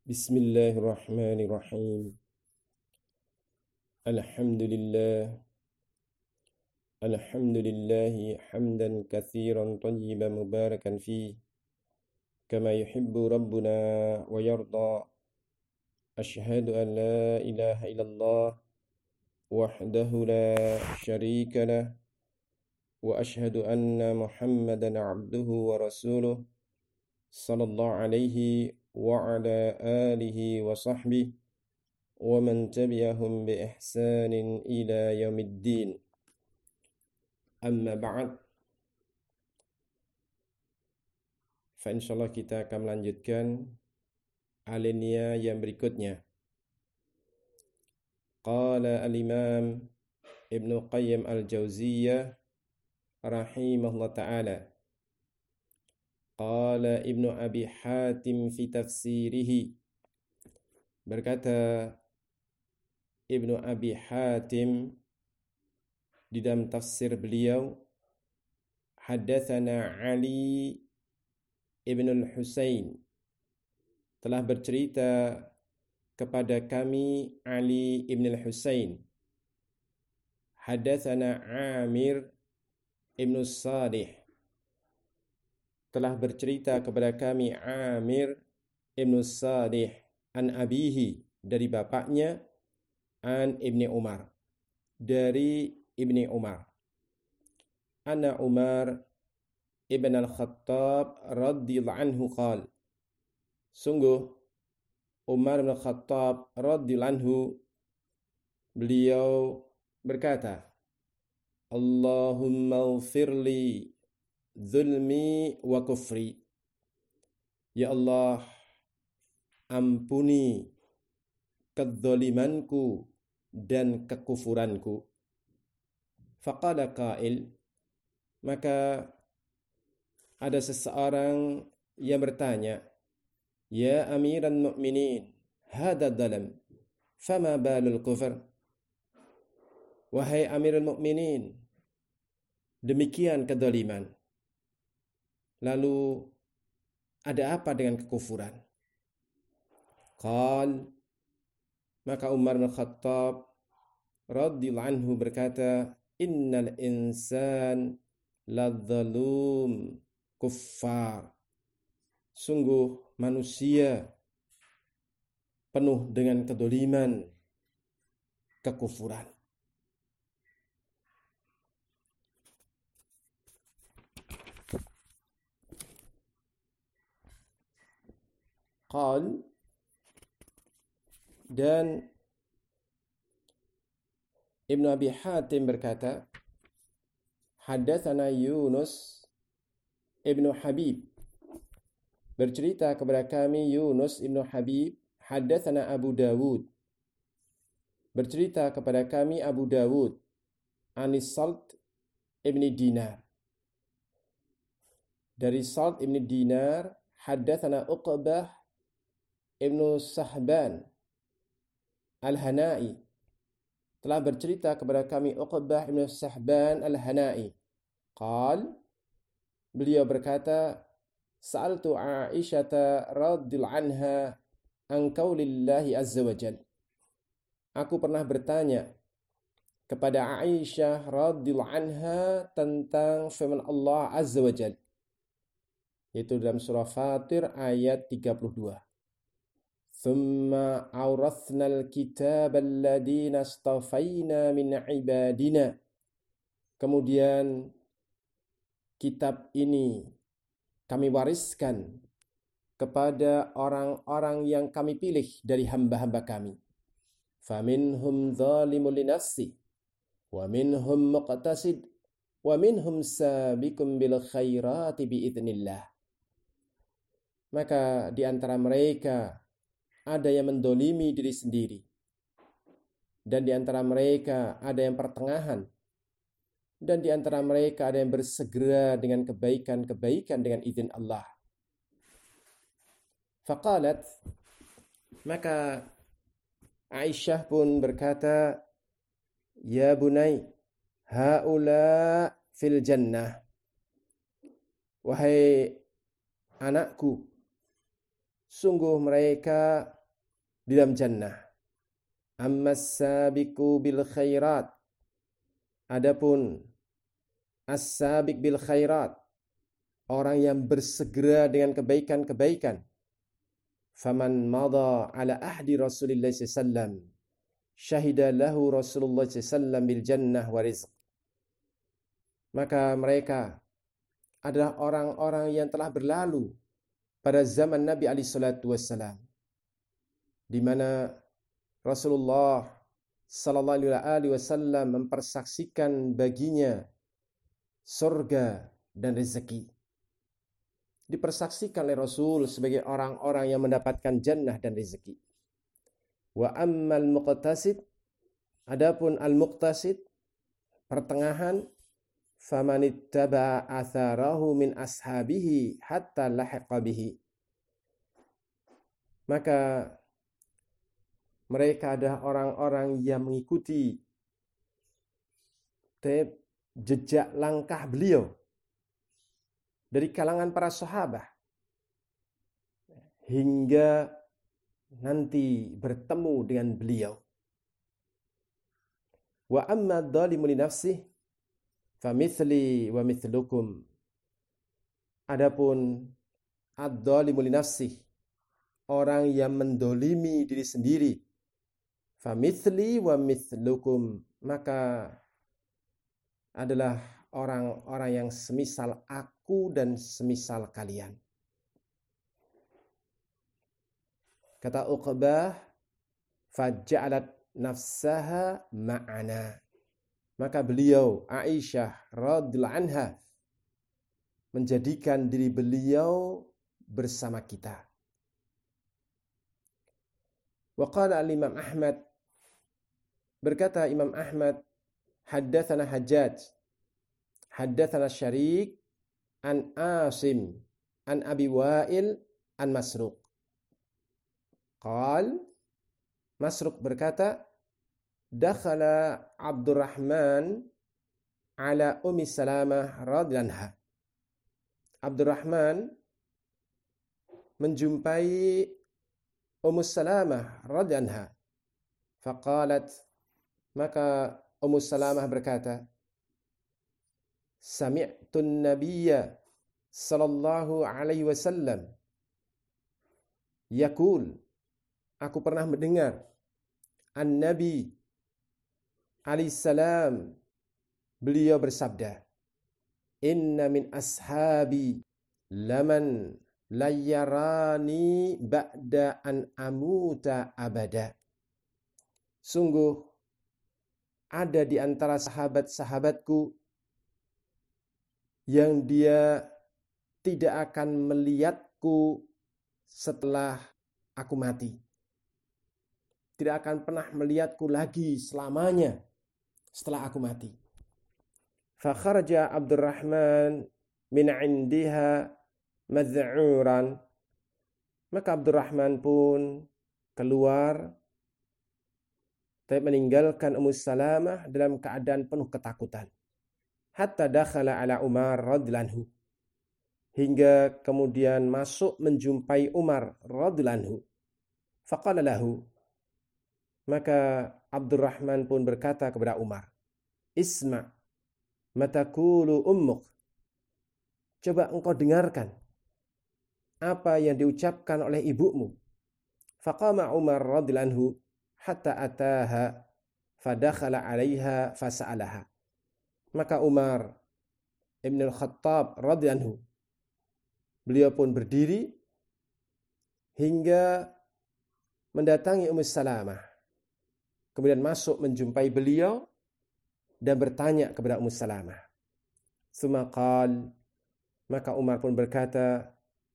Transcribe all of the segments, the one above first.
Bismillahirrahmanirrahim. Alhamdulillah. Alhamdulillahi hamdan katsiran tayyiban mubarakan fi kama yuhibbu rabbuna wa yarda. Ashhadu an la ilaha illallah wahdahu la syarika lah wa ashhadu anna Muhammadan abduhu wa rasuluh sallallahu alaihi wa ala alihi wa sahbihi wa man tabi'ahum bi ihsanin ila yaumiddin. Amma ba'd. Fa insyaallah kita akan melanjutkan alinea yang berikutnya. Qala al-Imam Ibnu Qayyim al-Jauziyah rahimahullah ta'ala. Qala Ibnu Abi Hatim fi tafsirihi. Berkata Ibnu Abi Hatim di dalam tafsir beliau, Haddatsana Ali ibn al-Husain, telah bercerita kepada kami Ali ibn al-Husain. Haddatsana Amir ibn Salih, telah bercerita kepada kami Amir ibn Salih an abihi, dari bapaknya, an Ibni Umar, dari Ibni Umar. Anna Umar ibn al-Khattab radhiyallahu anhu qala, sungguh Umar bin Khattab radhiyallahu anhu, beliau berkata, Allahumma ighfirli zulmi wa kufri. Ya Allah, ampuni kezalimanku dan kekufuranku. Faqala qail, maka ada seseorang yang bertanya, Ya Amiran Mu'minin, hada dalam, fama balul kufr. Wahai Amirul Mukminin, demikian kezaliman, lalu ada apa dengan kekufuran? Qal, maka Umar bin Khattab radhiyallahu anhu berkata, Innal insan ladzalum kuffar. Sungguh manusia penuh dengan kedoliman, kekufuran. Qal, dan Ibnu Abi Hatim berkata, Haddatsana Yunus Ibnu Habib, bercerita kepada kami Yunus Ibnu Habib. Haddatsana Abu Dawud, bercerita kepada kami Abu Dawud. Anis Salt Ibni Dinar, dari Salt Ibni Dinar. Haddatsana Uqbah Ibnu Sahban Al-Hana'i, telah bercerita kepada kami Uqbah Ibnu Sahban Al-Hana'i. Qal, beliau berkata, Sa'altu Aisyah radhiyallahu anha an qaulillahi azza wa jalla. Aku pernah bertanya kepada Aisyah radhiyallahu anha tentang firman Allah azza wa jalla, yaitu dalam surah Fatir ayat 32. Thumma awrathnal kitabal ladina astafaina min ibadina. Kemudian kitab ini kami wariskan kepada orang-orang yang kami pilih dari hamba-hamba kami. Faminhum zalimun linafsi wa minhum muqtasid wa minhum sabiqun bil khairati biidznillah. Maka di antara mereka ada yang mendolimi diri sendiri, dan di antara mereka ada yang pertengahan, dan di antara mereka ada yang bersegera dengan kebaikan-kebaikan dengan izin Allah. Faqalat, maka Aisyah pun berkata, Ya bunai, haula fil jannah. Wahai anakku, sungguh mereka di dalam jannah. Ammas sabiqu bil khairat, adapun as-sabiq bil khairat, orang yang bersegera dengan kebaikan-kebaikan, faman madha ala ahdi Rasulillah sallallahu syahida lahu Rasulullah sallallahu bil jannah wa rizq. Maka mereka adalah orang-orang yang telah berlalu pada zaman Nabi alaihi salatu wassalam, di mana Rasulullah sallallahu alaihi wasallam mempersaksikan baginya surga dan rezeki. Dipersaksikan oleh Rasul sebagai orang-orang yang mendapatkan jannah dan rezeki. Wa ammal muqtasid, adapun al-muqtasid, pertengahan, faman ittaba'a atharahu min ashabihi hatta lahiqa bihi. Maka mereka adalah orang-orang yang mengikuti jejak langkah beliau dari kalangan para sahabat hingga nanti bertemu dengan beliau. Wa amma dzalimu li nafsihi famithli wa mithlukum. Adapun ad-dzalimu li nafsihi, orang yang mendolimi diri sendiri, famithli wa mithlukum, maka adalah orang-orang yang semisal aku dan semisal kalian. Kata Uqbah, faja'alat nafsaha ma'ana. Maka beliau, Aisyah radhiyallahu anha, menjadikan diri beliau bersama kita. Wa qala al-Imam Ahmad, berkata Imam Ahmad, haddatsana Hajjaj, haddatsana Syarik, an Asim, an Abi Wa'il, an Masruq. Qal, Masruq berkata, dakhala Abdurrahman ala Ummi Salamah radhiyallahu anha. Abdurrahman menjumpai Ummu Salamah radhiyallahu anha. Faqalat, maka Ummu Salamah berkata, sami'tun nabiyya sallallahu alaihi wasallam yaqul, aku pernah mendengar an-nabi alaihi salam, beliau bersabda, inna min ashabi laman layarani ba'da an amuta abada. Sungguh ada di antara sahabat-sahabatku yang dia tidak akan melihatku setelah aku mati. Tidak akan pernah melihatku lagi selamanya setelah aku mati. Fakharaja Abdurrahman min indiha madzuran. Maka Abdurrahman pun keluar, tapi meninggalkan Ummu Salamah dalam keadaan penuh ketakutan. Hatta dakhala ala Umar radhiyallahu anhu, hingga kemudian masuk menjumpai Umar radhiyallahu anhu. Faqala lahu, maka Abdurrahman pun berkata kepada Umar, isma' matakulu ummuk, coba engkau dengarkan apa yang diucapkan oleh ibumu. Faqama Umar radhiyallahu anhu hatta ataha fadakhala 'alaiha fasa'alaha. Maka Umar Ibn al-Khattab radhiyallahu anhu, beliau pun berdiri hingga mendatangi Ummu Salamah, kemudian masuk menjumpai beliau dan bertanya kepada Ummu Salamah. Tsumma qala, maka Umar pun berkata,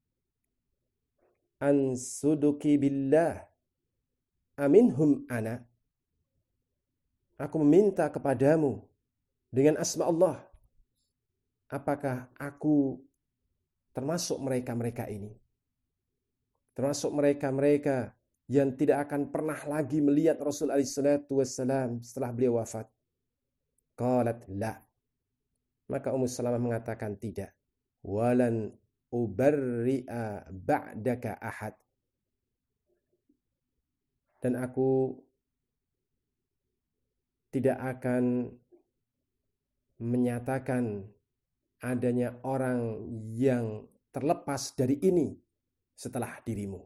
ansuduki billah aminhum ana, aku meminta kepadamu dengan asma Allah, apakah aku termasuk mereka-mereka ini, termasuk mereka-mereka yang tidak akan pernah lagi melihat Rasul alaihi salatu wassalam setelah beliau wafat? Qalat la. Maka Ummu Salamah mengatakan tidak. Walan ubarri'a ba'daka ahad. dan aku tidak akan menyatakan adanya orang yang terlepas dari ini setelah dirimu.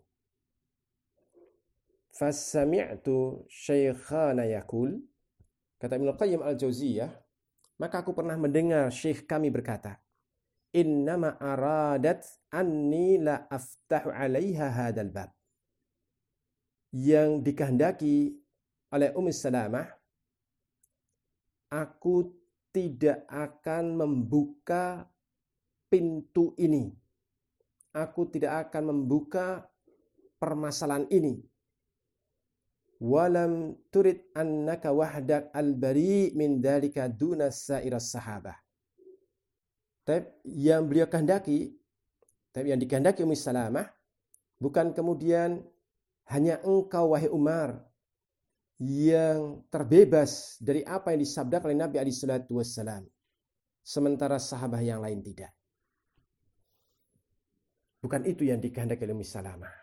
Fasami'tu syaikhana yaqul, kata Ibnu Qayyim al-Jauziyah, maka aku pernah mendengar syekh kami berkata, innama aradat anni la aftahu 'alaiha hadzal bab. Yang dikehendaki oleh Ummu Salamah, aku tidak akan membuka pintu ini. Aku tidak akan membuka permasalahan ini. Walam turid annaka wahdak al-bari min dalika duna sa'iras sahabah. Tapi yang beliau kehendaki, yang dikehendaki Ummu Salamah, bukan kemudian hanya engkau wahai Umar yang terbebas dari apa yang disabdakan oleh Nabi SAW, sementara sahabat yang lain tidak. Bukan itu yang dikehendaki oleh Ummu Salamah.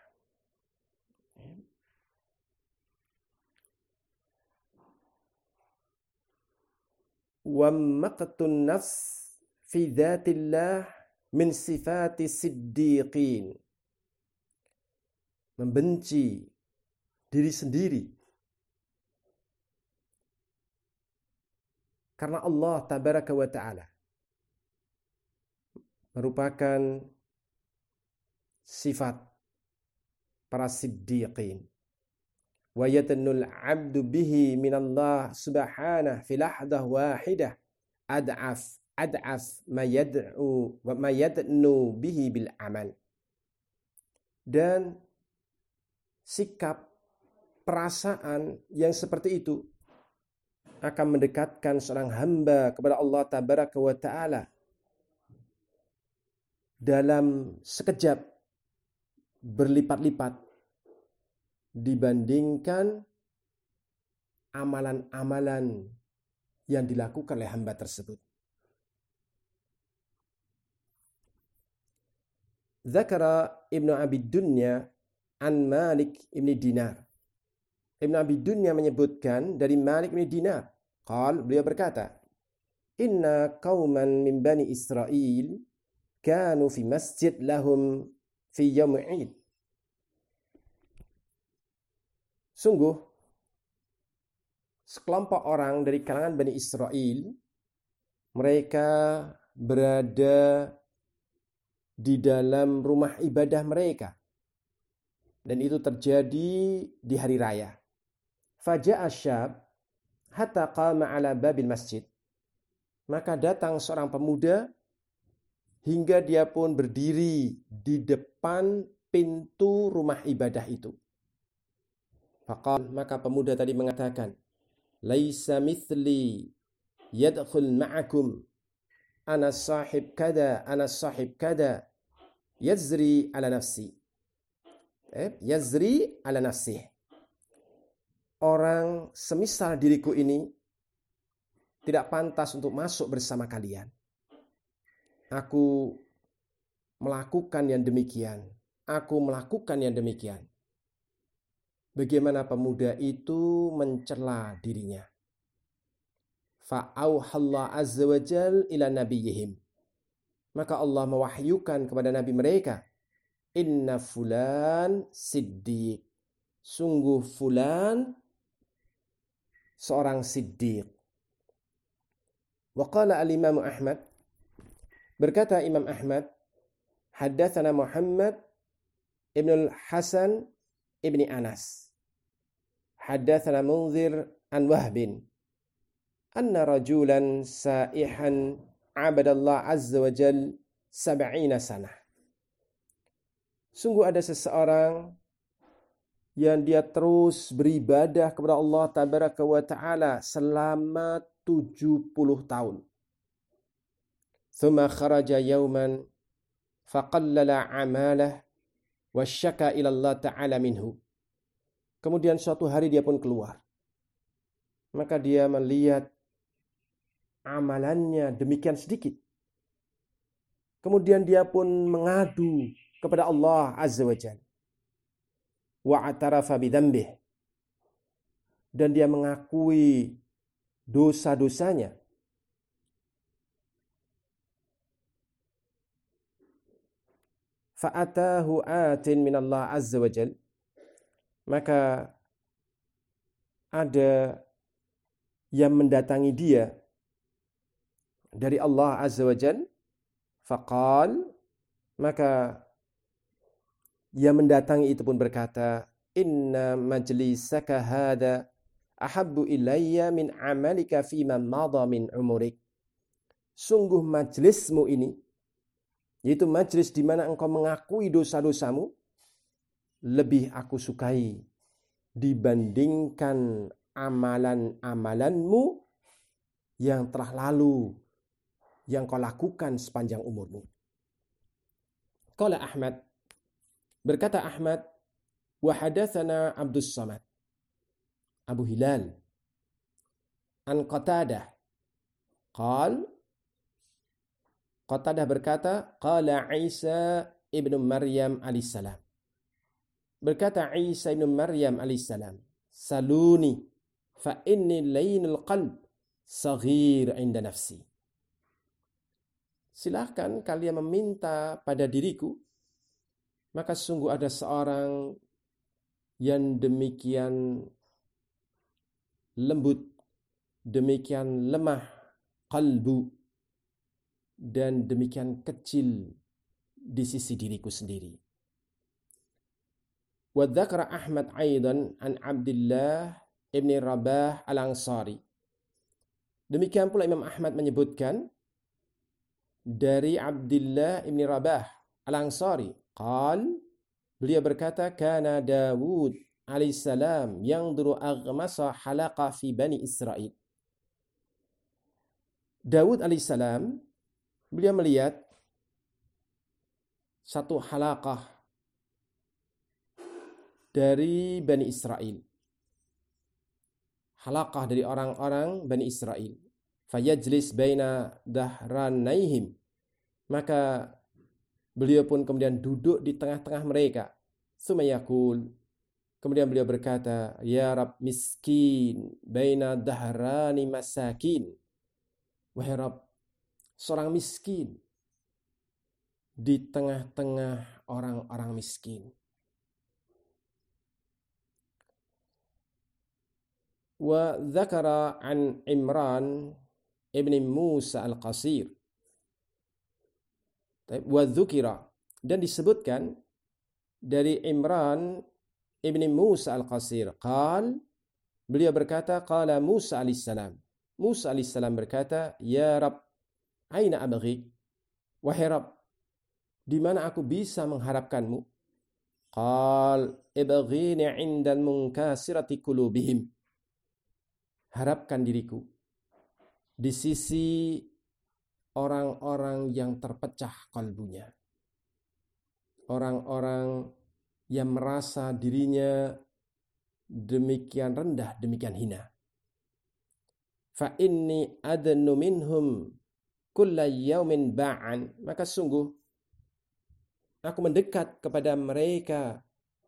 Wa maqtun nafs fi dzatillah min sifati siddiqin. Membenci diri sendiri karena Allah tabaraka wa ta'ala merupakan sifat para siddiqin. Wa yatannul 'abdu bihi minallah subhanahu fi lahdah wahidah ad'af ma yad'u wa ma yad'nu bihi bil amal. Dan sikap perasaan yang seperti itu akan mendekatkan seorang hamba kepada Allah tabaraka wa ta'ala dalam sekejap berlipat-lipat dibandingkan amalan-amalan yang dilakukan oleh hamba tersebut. Zakara Ibnu Abi Dunya an Malik ibn Dinar. Ibnu Abi Dunya menyebutkan dari Malik bin Dinar. Beliau berkata, inna qauman min bani Israel kanu fi masjid lahum fi yaum Id. Sungguh, sekelompok orang dari kalangan Bani Israel, mereka berada di dalam rumah ibadah mereka. Dan itu terjadi di hari raya. Faja'a syab hatta qama ala babil masjid. Maka datang seorang pemuda hingga dia pun berdiri di depan pintu rumah ibadah itu. Faqal, maka pemuda tadi mengatakan, laisa mithli yadkhul ma'akum ana sahib kada yazri ala nafsi. Yazri ala nafsih. Orang semisal diriku ini tidak pantas untuk masuk bersama kalian. Aku melakukan yang demikian. Bagaimana pemuda itu mencela dirinya. Fa'auhallah azza wa jal ila nabiyihim. Maka Allah mewahyukan kepada nabi mereka, inna fulan siddiq. Sungguh fulan seorang siddiq. Wa qala al-Imam Ahmad, berkata Imam Ahmad, haddatsana Muhammad ibn al-Hasan ibni Anas. Haddatsana Munzir an Wahbin anna rajulan sa'ihan 'abadallah azza wa jal 70 sanah. Sungguh ada seseorang yang dia terus beribadah kepada Allah tabaraka wa ta'ala selama 70 tahun. Thumma kharaja yawman faqallala 'amalah wa syaka ila Allah ta'ala minhu. Kemudian suatu hari dia pun keluar. Maka dia melihat amalannya demikian sedikit. Kemudian dia pun mengadu kepada Allah azza wa jalla. Wa atarafa bidhanbih. dan dia mengakui dosa-dosanya, fa'atahu atin minallah azza wa jal, maka ada yang mendatangi dia dari Allah azza wa jal, faqal, maka yang mendatangi itu pun berkata, inna majlisaka hada ahabbu ilayya min amalika fima madha min umurik. Sungguh majlismu ini, yaitu majlis di mana engkau mengakui dosa-dosamu, lebih aku sukai dibandingkan amalan-amalanmu yang telah lalu, yang kau lakukan sepanjang umurmu. Qala Ahmad, berkata Ahmad, wa hadatsana Abdus Samad, Abu Hilal, an Qatadah, Qatadah berkata, qala Isa ibnu Maryam alaihissalam, berkata Isa ibnu Maryam alaihissalam, saluni fa inni lainul qalb saghir inda nafsi. Silahkan kalian meminta pada diriku, maka sungguh ada seorang yang demikian lembut, demikian lemah kalbu, dan demikian kecil di sisi diriku sendiri. Wa dzakara Ahmad aidan an Abdullah ibn Rabah al-Ansari. Demikian pula Imam Ahmad menyebutkan dari Abdullah ibn Rabah al-Ansari, beliau berkata, kana Dawud alaihissalam yanzuru aghmasa halaqa fi bani Israel. Dawud alaihissalam, beliau melihat satu halaqah dari Bani Israel. Halaqah dari orang-orang Bani Israel. Fayajlis baina dahranaihim. Maka beliau pun kemudian duduk di tengah-tengah mereka. Sumayakul. Kemudian beliau berkata, ya Rab miskin baina dahrani masakin. Wahai Rab, seorang miskin di tengah-tengah orang-orang miskin. Wa dzakara an Imran ibn Musa al-Qasir. Wa dzukira, dan disebutkan dari Imran ibn Musa al-Qasir. Beliau berkata, qala Musa alaihissalam. Musa alaihissalam berkata, ya Rab, aina abghi? Wahai Rab, di mana aku bisa mengharapkanmu? Qal ibghini 'indal munkasirati qulubihim. Harapkan diriku di sisi orang-orang yang terpecah kalbunya. Orang-orang yang merasa dirinya demikian rendah, demikian hina. Fa inni adnu minhum kulla yaumin ba'an. Maka sungguh aku mendekat kepada mereka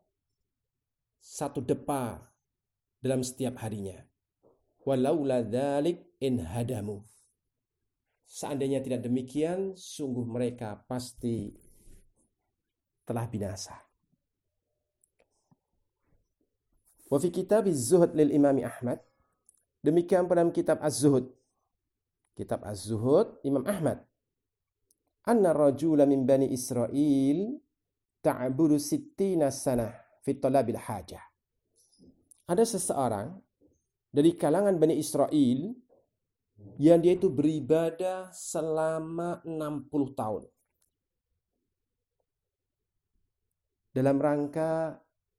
satu depa dalam setiap harinya. Walaula dzalik in hadamu. Seandainya tidak demikian, sungguh mereka pasti telah binasa. Wa fi kitab az-zuhd lil Imam Ahmad. Demikian dalam kitab Az-Zuhd. Kitab Az-Zuhd Imam Ahmad. Anna rajula min bani Israel ta'budu 60 sanah fi talabil hajah. Ada seseorang dari kalangan Bani Israel yang dia itu beribadah selama 60 tahun dalam rangka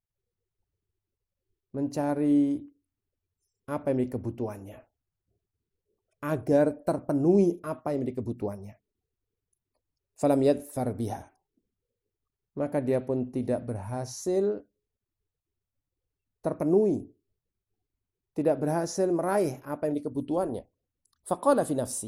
mencari apa yang menjadi kebutuhannya, agar terpenuhi apa yang menjadi kebutuhannya. Falam yadfar biha. Maka dia pun tidak berhasil terpenuhi, tidak berhasil meraih apa yang menjadi kebutuhannya. Faqala fi nafsi.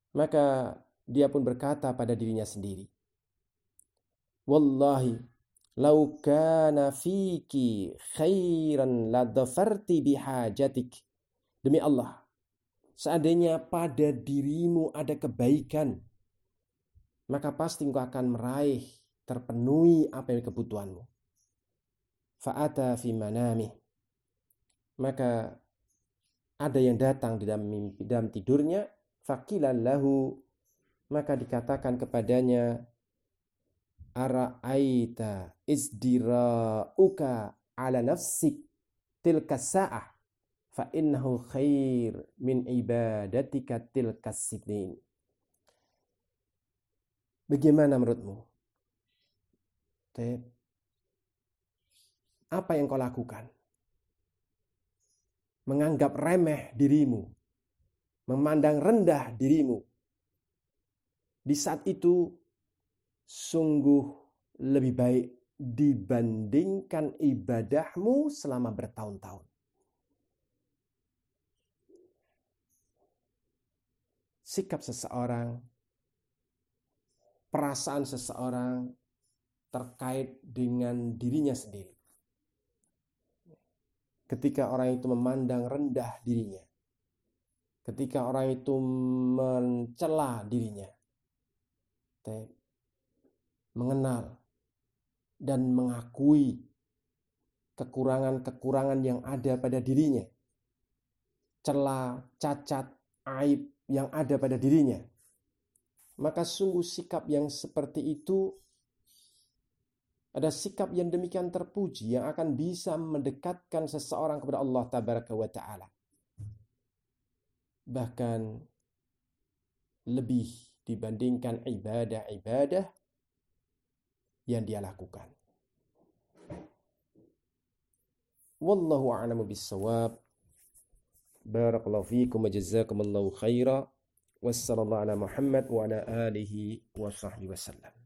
Maka dia pun berkata pada dirinya sendiri, wallahi Lau kana fiki khairan la dhafarti bihajatik. Demi Allah, seandainya pada dirimu ada kebaikan, maka pasti engkau akan meraih, terpenuhi apa yang kebutuhanmu. Fa'ata fi manamih. Maka ada yang datang di dalam mimpi, dalam tidurnya, faqila lahu, maka dikatakan kepadanya, ara'aita izdira'uka ala nafsik tilka sa'ah fa innahu khair min ibadatika tilka sinin. Bagaimana menurutmu? Apa yang kau lakukan? Menganggap remeh dirimu, memandang rendah dirimu. Di saat itu sungguh lebih baik dibandingkan ibadahmu selama bertahun-tahun. Sikap seseorang, perasaan seseorang terkait dengan dirinya sendiri. Ketika orang itu memandang rendah dirinya, ketika orang itu mencela dirinya, mengenal dan mengakui kekurangan-kekurangan yang ada pada dirinya, celah, cacat, aib yang ada pada dirinya, maka sungguh sikap yang seperti itu ada sikap yang demikian terpuji yang akan bisa mendekatkan seseorang kepada Allah Tabaraka wa Ta'ala. Bahkan lebih dibandingkan ibadah-ibadah yang dia lakukan. Wallahu a'lamu bis-shawab. Barakallahu fiikum wa jazakumullahu khaira. Wassallallahu ala Muhammad wa ala alihi wa sahbihi wasallam.